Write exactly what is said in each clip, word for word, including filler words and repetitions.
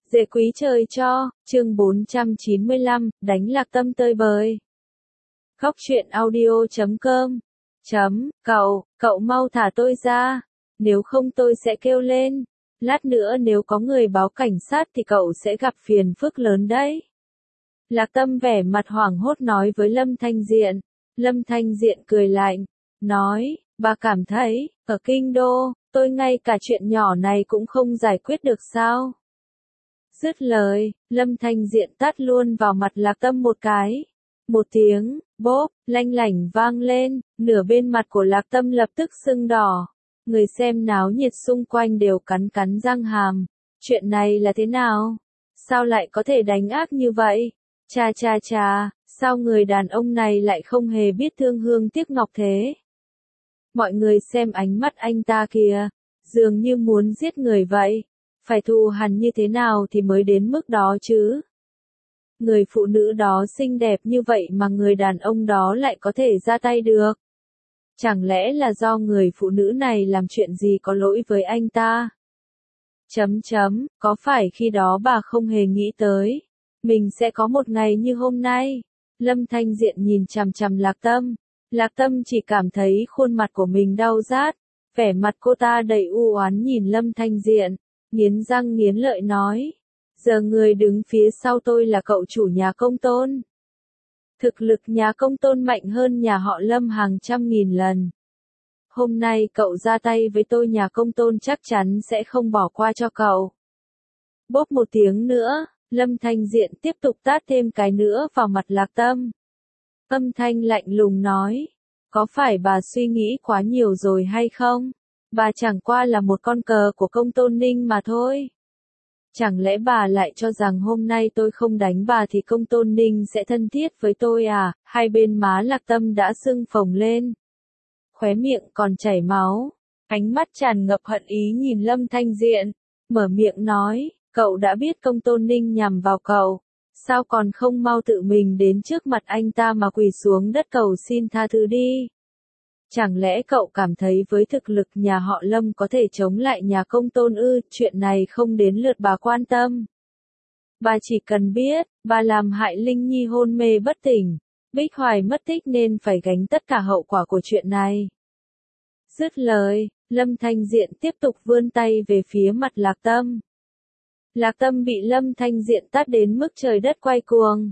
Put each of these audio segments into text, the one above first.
Dễ quý trời cho, chương bốn trăm chín mươi lăm, đánh lạc tâm tơi bời. Khóc chuyện audio chấm com. Chấm, cậu, cậu mau thả tôi ra. Nếu không tôi sẽ kêu lên. Lát nữa nếu có người báo cảnh sát thì cậu sẽ gặp phiền phức lớn đấy. Lạc tâm vẻ mặt hoảng hốt nói với Lâm Thanh Diện. Lâm Thanh Diện cười lạnh. Nói, bà cảm thấy, ở Kinh Đô, tôi ngay cả chuyện nhỏ này cũng không giải quyết được sao? Dứt lời, Lâm Thanh Diện tát luôn vào mặt Lạc Tâm một cái. Một tiếng, bốp, lanh lảnh vang lên, nửa bên mặt của Lạc Tâm lập tức sưng đỏ. Người xem náo nhiệt xung quanh đều cắn cắn răng hàm. Chuyện này là thế nào? Sao lại có thể đánh ác như vậy? Cha cha cha, sao người đàn ông này lại không hề biết thương hương tiếc ngọc thế? Mọi người xem ánh mắt anh ta kìa, dường như muốn giết người vậy. Phải thù hằn như thế nào thì mới đến mức đó chứ? Người phụ nữ đó xinh đẹp như vậy mà người đàn ông đó lại có thể ra tay được. Chẳng lẽ là do người phụ nữ này làm chuyện gì có lỗi với anh ta? Chấm chấm, có phải khi đó bà không hề nghĩ tới, mình sẽ có một ngày như hôm nay? Lâm Thanh Diện nhìn chằm chằm Lạc Tâm. Lạc Tâm chỉ cảm thấy khuôn mặt của mình đau rát, vẻ mặt cô ta đầy u oán nhìn Lâm Thanh Diện. Nghiến răng nghiến lợi nói, giờ người đứng phía sau tôi là cậu chủ nhà Công Tôn. Thực lực nhà Công Tôn mạnh hơn nhà họ Lâm hàng trăm nghìn lần. Hôm nay cậu ra tay với tôi, nhà Công Tôn chắc chắn sẽ không bỏ qua cho cậu. Bốp một tiếng nữa, Lâm Thanh Diện tiếp tục tát thêm cái nữa vào mặt Lạc Tâm. Âm thanh lạnh lùng nói, có phải bà suy nghĩ quá nhiều rồi hay không? Bà chẳng qua là một con cờ của Công Tôn Ninh mà thôi. Chẳng lẽ bà lại cho rằng hôm nay tôi không đánh bà thì Công Tôn Ninh sẽ thân thiết với tôi à? Hai bên má Lạc Tâm đã sưng phồng lên. Khóe miệng còn chảy máu. Ánh mắt tràn ngập hận ý nhìn Lâm Thanh Diện. Mở miệng nói, cậu đã biết Công Tôn Ninh nhằm vào cậu. Sao còn không mau tự mình đến trước mặt anh ta mà quỳ xuống đất cầu xin tha thứ đi? Chẳng lẽ cậu cảm thấy với thực lực nhà họ Lâm có thể chống lại nhà Công Tôn ư? Chuyện này không đến lượt bà quan tâm. Bà chỉ cần biết, bà làm hại Linh Nhi hôn mê bất tỉnh, Bích Hoài mất tích nên phải gánh tất cả hậu quả của chuyện này. Dứt lời, Lâm Thanh Diện tiếp tục vươn tay về phía mặt Lạc Tâm. Lạc Tâm bị Lâm Thanh Diện tát đến mức trời đất quay cuồng.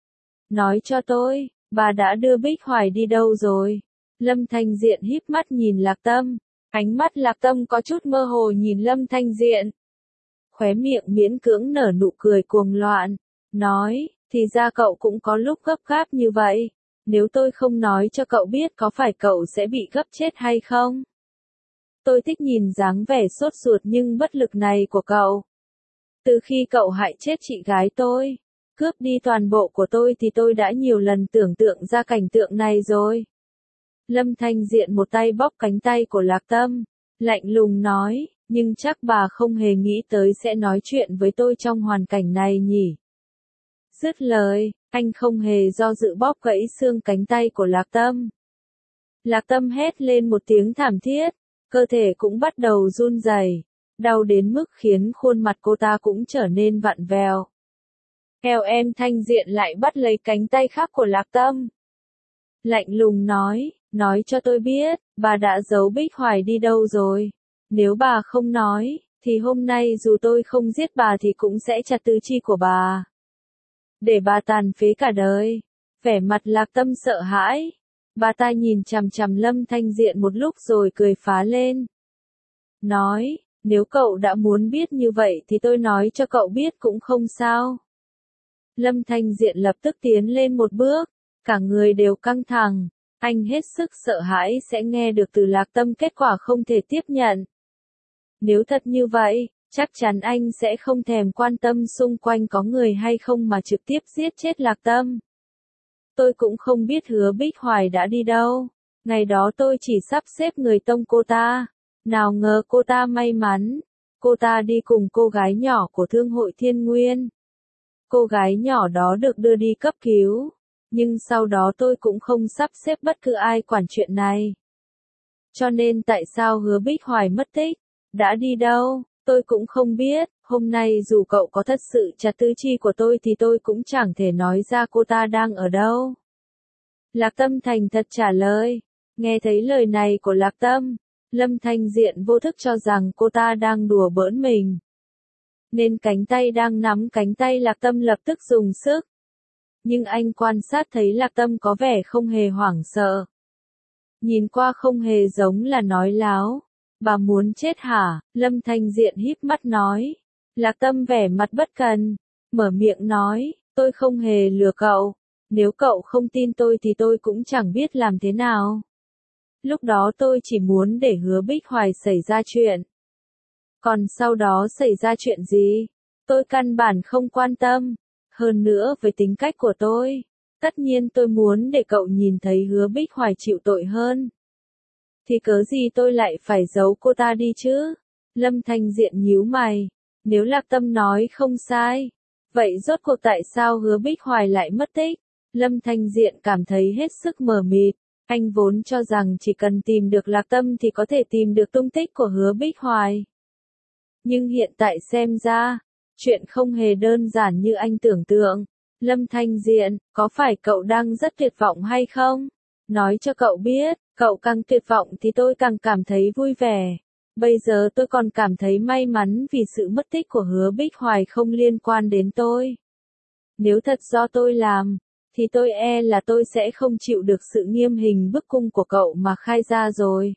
Nói cho tôi, bà đã đưa Bích Hoài đi đâu rồi? Lâm Thanh Diện híp mắt nhìn Lạc Tâm. Ánh mắt Lạc Tâm có chút mơ hồ nhìn Lâm Thanh Diện. Khóe miệng miễn cưỡng nở nụ cười cuồng loạn. Nói, thì ra cậu cũng có lúc gấp gáp như vậy. Nếu tôi không nói cho cậu biết có phải cậu sẽ bị gấp chết hay không? Tôi thích nhìn dáng vẻ sốt ruột nhưng bất lực này của cậu. Từ khi cậu hại chết chị gái tôi, cướp đi toàn bộ của tôi thì tôi đã nhiều lần tưởng tượng ra cảnh tượng này rồi. Lâm Thanh Diện một tay bóp cánh tay của Lạc Tâm, lạnh lùng nói, nhưng chắc bà không hề nghĩ tới sẽ nói chuyện với tôi trong hoàn cảnh này nhỉ. Dứt lời, anh không hề do dự bóp gãy xương cánh tay của Lạc Tâm. Lạc Tâm hét lên một tiếng thảm thiết, cơ thể cũng bắt đầu run rẩy, đau đến mức khiến khuôn mặt cô ta cũng trở nên vặn vẹo. Eo em Thanh Diện lại bắt lấy cánh tay khác của Lạc Tâm. Lạnh lùng nói, nói cho tôi biết, bà đã giấu Bích Hoài đi đâu rồi? Nếu bà không nói, thì hôm nay dù tôi không giết bà thì cũng sẽ chặt tứ chi của bà. Để bà tàn phế cả đời. Vẻ mặt Lạc Tâm sợ hãi. Bà ta nhìn chằm chằm Lâm Thanh Diện một lúc rồi cười phá lên. Nói, nếu cậu đã muốn biết như vậy thì tôi nói cho cậu biết cũng không sao. Lâm Thanh Diện lập tức tiến lên một bước. Cả người đều căng thẳng, anh hết sức sợ hãi sẽ nghe được từ Lạc Tâm kết quả không thể tiếp nhận. Nếu thật như vậy, chắc chắn anh sẽ không thèm quan tâm xung quanh có người hay không mà trực tiếp giết chết Lạc Tâm. Tôi cũng không biết Hứa Bích Hoài đã đi đâu, ngày đó tôi chỉ sắp xếp người tông cô ta, nào ngờ cô ta may mắn, cô ta đi cùng cô gái nhỏ của Thương hội Thiên Nguyên. Cô gái nhỏ đó được đưa đi cấp cứu. Nhưng sau đó tôi cũng không sắp xếp bất cứ ai quản chuyện này. Cho nên tại sao Hứa Bích Hoài mất tích? Đã đi đâu? Tôi cũng không biết, hôm nay dù cậu có thật sự chặt tứ chi của tôi thì tôi cũng chẳng thể nói ra cô ta đang ở đâu. Lạc Tâm thành thật trả lời. Nghe thấy lời này của Lạc Tâm, Lâm Thanh Diện vô thức cho rằng cô ta đang đùa bỡn mình. Nên cánh tay đang nắm cánh tay Lạc Tâm lập tức dùng sức. Nhưng anh quan sát thấy Lạc Tâm có vẻ không hề hoảng sợ. Nhìn qua không hề giống là nói láo. Bà muốn chết hả? Lâm Thanh Diện híp mắt nói. Lạc Tâm vẻ mặt bất cần, mở miệng nói, tôi không hề lừa cậu. Nếu cậu không tin tôi thì tôi cũng chẳng biết làm thế nào. Lúc đó tôi chỉ muốn để Hứa Bích Hoài xảy ra chuyện. Còn sau đó xảy ra chuyện gì? Tôi căn bản không quan tâm. Hơn nữa với tính cách của tôi, tất nhiên tôi muốn để cậu nhìn thấy Hứa Bích Hoài chịu tội hơn. Thì cớ gì tôi lại phải giấu cô ta đi chứ? Lâm Thanh Diện nhíu mày. Nếu Lạc Tâm nói không sai, vậy rốt cuộc tại sao Hứa Bích Hoài lại mất tích? Lâm Thanh Diện cảm thấy hết sức mờ mịt. Anh vốn cho rằng chỉ cần tìm được Lạc Tâm thì có thể tìm được tung tích của Hứa Bích Hoài. Nhưng hiện tại xem ra, chuyện không hề đơn giản như anh tưởng tượng. Lâm Thanh Diện, có phải cậu đang rất tuyệt vọng hay không? Nói cho cậu biết, cậu càng tuyệt vọng thì tôi càng cảm thấy vui vẻ. Bây giờ tôi còn cảm thấy may mắn vì sự mất tích của Hứa Bích Hoài không liên quan đến tôi. Nếu thật do tôi làm, thì tôi e là tôi sẽ không chịu được sự nghiêm hình bức cung của cậu mà khai ra rồi.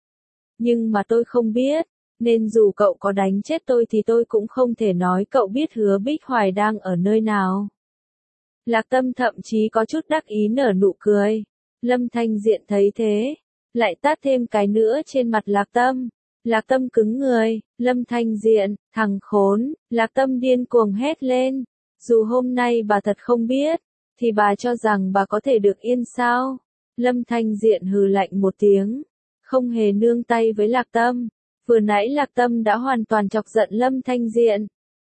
Nhưng mà tôi không biết, nên dù cậu có đánh chết tôi thì tôi cũng không thể nói cậu biết Hứa Bích Hoài đang ở nơi nào. Lạc Tâm thậm chí có chút đắc ý nở nụ cười. Lâm Thanh Diện thấy thế, lại tát thêm cái nữa trên mặt Lạc Tâm. Lạc Tâm cứng người. Lâm Thanh Diện, thằng khốn. Lạc Tâm điên cuồng hét lên. Dù hôm nay bà thật không biết, thì bà cho rằng bà có thể được yên sao? Lâm Thanh Diện hừ lạnh một tiếng, không hề nương tay với Lạc Tâm. Vừa nãy Lạc Tâm đã hoàn toàn chọc giận Lâm Thanh Diện.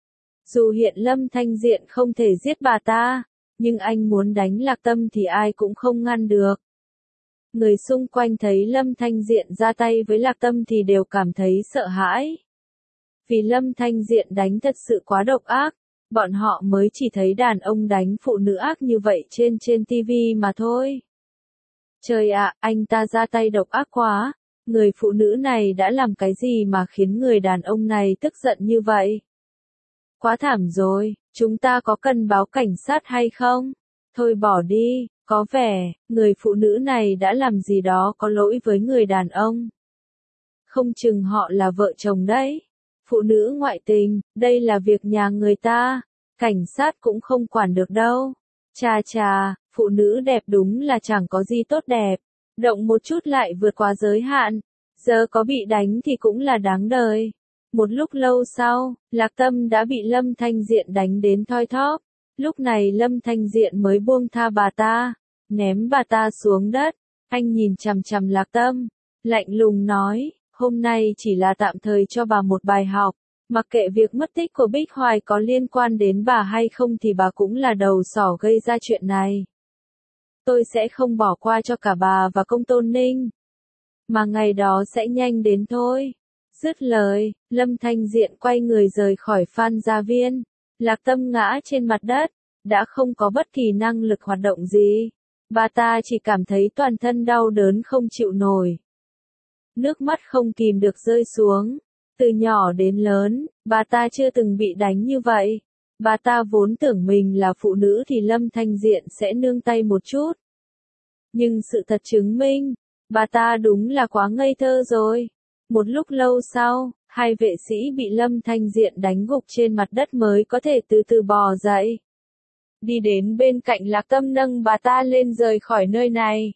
Dù hiện Lâm Thanh Diện không thể giết bà ta, nhưng anh muốn đánh Lạc Tâm thì ai cũng không ngăn được. Người xung quanh thấy Lâm Thanh Diện ra tay với Lạc Tâm thì đều cảm thấy sợ hãi. Vì Lâm Thanh Diện đánh thật sự quá độc ác, bọn họ mới chỉ thấy đàn ông đánh phụ nữ ác như vậy trên trên ti vi mà thôi. Trời ạ, anh ta ra tay độc ác quá, người phụ nữ này đã làm cái gì mà khiến người đàn ông này tức giận như vậy? Quá thảm rồi, chúng ta có cần báo cảnh sát hay không? Thôi bỏ đi, có vẻ, người phụ nữ này đã làm gì đó có lỗi với người đàn ông. Không chừng họ là vợ chồng đấy. Phụ nữ ngoại tình, đây là việc nhà người ta, cảnh sát cũng không quản được đâu. Chà chà, phụ nữ đẹp đúng là chẳng có gì tốt đẹp, động một chút lại vượt quá giới hạn, giờ có bị đánh thì cũng là đáng đời. Một lúc lâu sau, Lạc Tâm đã bị Lâm Thanh Diện đánh đến thoi thóp, lúc này Lâm Thanh Diện mới buông tha bà ta, ném bà ta xuống đất, anh nhìn chằm chằm Lạc Tâm, lạnh lùng nói, hôm nay chỉ là tạm thời cho bà một bài học. Mặc kệ việc mất tích của Bích Hoài có liên quan đến bà hay không thì bà cũng là đầu sỏ gây ra chuyện này. Tôi sẽ không bỏ qua cho cả bà và Công Tôn Ninh. Mà ngày đó sẽ nhanh đến thôi. Dứt lời, Lâm Thanh Diện quay người rời khỏi Phan Gia Viên. Lạc Tâm ngã trên mặt đất, đã không có bất kỳ năng lực hoạt động gì. Bà ta chỉ cảm thấy toàn thân đau đớn không chịu nổi. Nước mắt không kìm được rơi xuống. Từ nhỏ đến lớn, bà ta chưa từng bị đánh như vậy. Bà ta vốn tưởng mình là phụ nữ thì Lâm Thanh Diện sẽ nương tay một chút. Nhưng sự thật chứng minh, bà ta đúng là quá ngây thơ rồi. Một lúc lâu sau, hai vệ sĩ bị Lâm Thanh Diện đánh gục trên mặt đất mới có thể từ từ bò dậy. Đi đến bên cạnh Lạc Tâm nâng bà ta lên rời khỏi nơi này.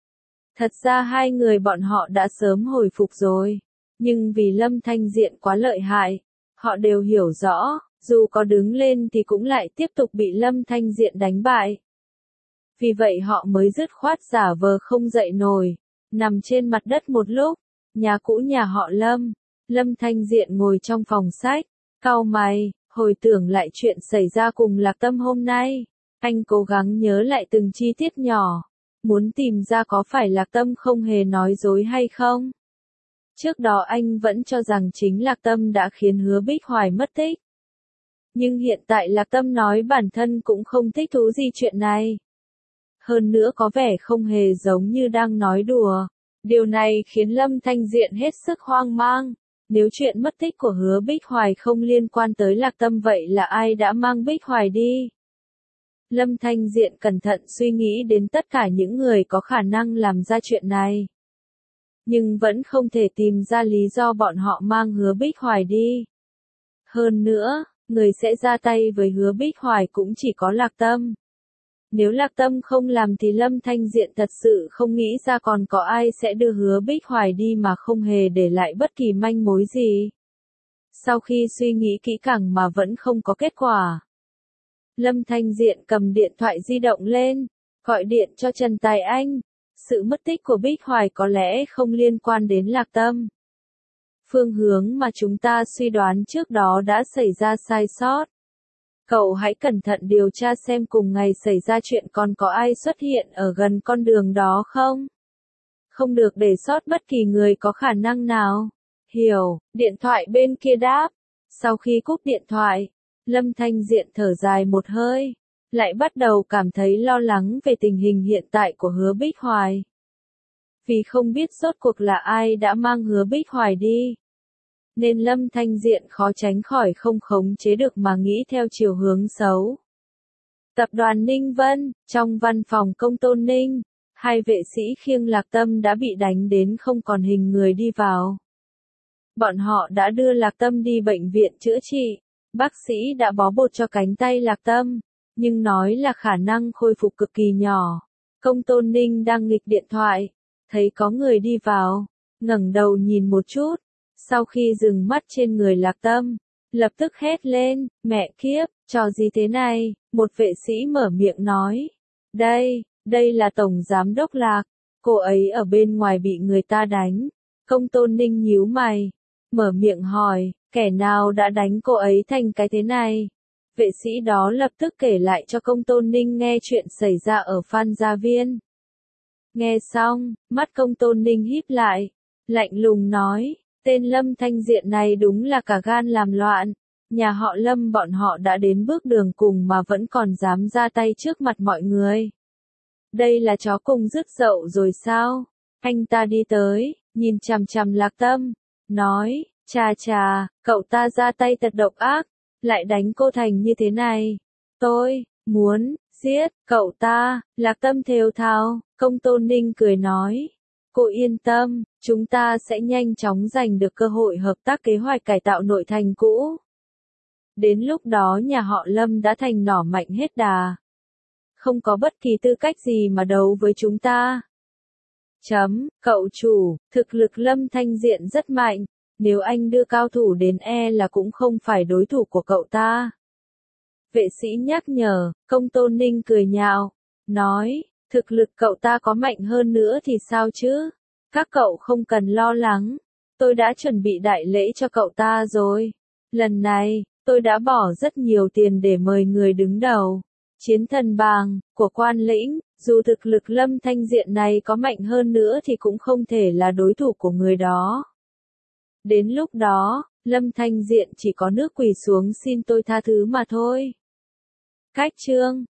Thật ra hai người bọn họ đã sớm hồi phục rồi. Nhưng vì Lâm Thanh Diện quá lợi hại, họ đều hiểu rõ, dù có đứng lên thì cũng lại tiếp tục bị Lâm Thanh Diện đánh bại. Vì vậy họ mới dứt khoát giả vờ không dậy nổi, nằm trên mặt đất một lúc. Nhà cũ nhà họ Lâm, Lâm Thanh Diện ngồi trong phòng sách, cau mày, hồi tưởng lại chuyện xảy ra cùng Lạc Tâm hôm nay. Anh cố gắng nhớ lại từng chi tiết nhỏ, muốn tìm ra có phải Lạc Tâm không hề nói dối hay không. Trước đó anh vẫn cho rằng chính Lạc Tâm đã khiến Hứa Bích Hoài mất tích. Nhưng hiện tại Lạc Tâm nói bản thân cũng không thích thú gì chuyện này. Hơn nữa có vẻ không hề giống như đang nói đùa. Điều này khiến Lâm Thanh Diện hết sức hoang mang. Nếu chuyện mất tích của Hứa Bích Hoài không liên quan tới Lạc Tâm vậy là ai đã mang Bích Hoài đi? Lâm Thanh Diện cẩn thận suy nghĩ đến tất cả những người có khả năng làm ra chuyện này. Nhưng vẫn không thể tìm ra lý do bọn họ mang Hứa Bích Hoài đi. Hơn nữa, người sẽ ra tay với Hứa Bích Hoài cũng chỉ có Lạc Tâm. Nếu Lạc Tâm không làm thì Lâm Thanh Diện thật sự không nghĩ ra còn có ai sẽ đưa Hứa Bích Hoài đi mà không hề để lại bất kỳ manh mối gì. Sau khi suy nghĩ kỹ càng mà vẫn không có kết quả, Lâm Thanh Diện cầm điện thoại di động lên, gọi điện cho Trần Tài Anh. Sự mất tích của Bích Hoài có lẽ không liên quan đến Lạc Tâm. Phương hướng mà chúng ta suy đoán trước đó đã xảy ra sai sót. Cậu hãy cẩn thận điều tra xem cùng ngày xảy ra chuyện còn có ai xuất hiện ở gần con đường đó không? Không được để sót bất kỳ người có khả năng nào. Hiểu, điện thoại bên kia đáp. Sau khi cúp điện thoại, Lâm Thanh Diện thở dài một hơi, lại bắt đầu cảm thấy lo lắng về tình hình hiện tại của Hứa Bích Hoài. Vì không biết rốt cuộc là ai đã mang Hứa Bích Hoài đi, nên Lâm Thanh Diện khó tránh khỏi không khống chế được mà nghĩ theo chiều hướng xấu. Tập đoàn Ninh Vân, trong văn phòng công tôn Ninh, hai vệ sĩ khiêng Lạc Tâm đã bị đánh đến không còn hình người đi vào. Bọn họ đã đưa Lạc Tâm đi bệnh viện chữa trị, bác sĩ đã bó bột cho cánh tay Lạc Tâm, nhưng nói là khả năng khôi phục cực kỳ nhỏ. Công tôn Ninh đang nghịch điện thoại, thấy có người đi vào, ngẩng đầu nhìn một chút. Sau khi dừng mắt trên người Lạc Tâm, lập tức hét lên, mẹ kiếp, trò gì thế này, một vệ sĩ mở miệng nói. Đây, đây là Tổng Giám đốc Lạc, cô ấy ở bên ngoài bị người ta đánh. Công tôn Ninh nhíu mày, mở miệng hỏi, kẻ nào đã đánh cô ấy thành cái thế này? Vệ sĩ đó lập tức kể lại cho công tôn Ninh nghe chuyện xảy ra ở Phan Gia Viên. Nghe xong, mắt công tôn Ninh híp lại, lạnh lùng nói. Tên Lâm Thanh Diện này đúng là cả gan làm loạn. Nhà họ Lâm bọn họ đã đến bước đường cùng mà vẫn còn dám ra tay trước mặt mọi người. Đây là chó cùng rứt dậu rồi sao? Anh ta đi tới, nhìn chằm chằm Lạc Tâm, nói, chà chà, cậu ta ra tay thật độc ác, lại đánh cô thành như thế này. Tôi, muốn, giết, cậu ta. Lạc Tâm thều thào, công tôn Ninh cười nói. Cô yên tâm, chúng ta sẽ nhanh chóng giành được cơ hội hợp tác kế hoạch cải tạo nội thành cũ. Đến lúc đó nhà họ Lâm đã thành nỏ mạnh hết đà. Không có bất kỳ tư cách gì mà đấu với chúng ta. Chấm, cậu chủ, thực lực Lâm Thanh Diện rất mạnh, nếu anh đưa cao thủ đến e là cũng không phải đối thủ của cậu ta. Vệ sĩ nhắc nhở, công tôn Ninh cười nhạo, nói. Thực lực cậu ta có mạnh hơn nữa thì sao chứ? Các cậu không cần lo lắng. Tôi đã chuẩn bị đại lễ cho cậu ta rồi. Lần này, tôi đã bỏ rất nhiều tiền để mời người đứng đầu. Chiến thần bàng, của Quan Lĩnh, dù thực lực Lâm Thanh Diện này có mạnh hơn nữa thì cũng không thể là đối thủ của người đó. Đến lúc đó, Lâm Thanh Diện chỉ có nước quỳ xuống xin tôi tha thứ mà thôi. Cách chương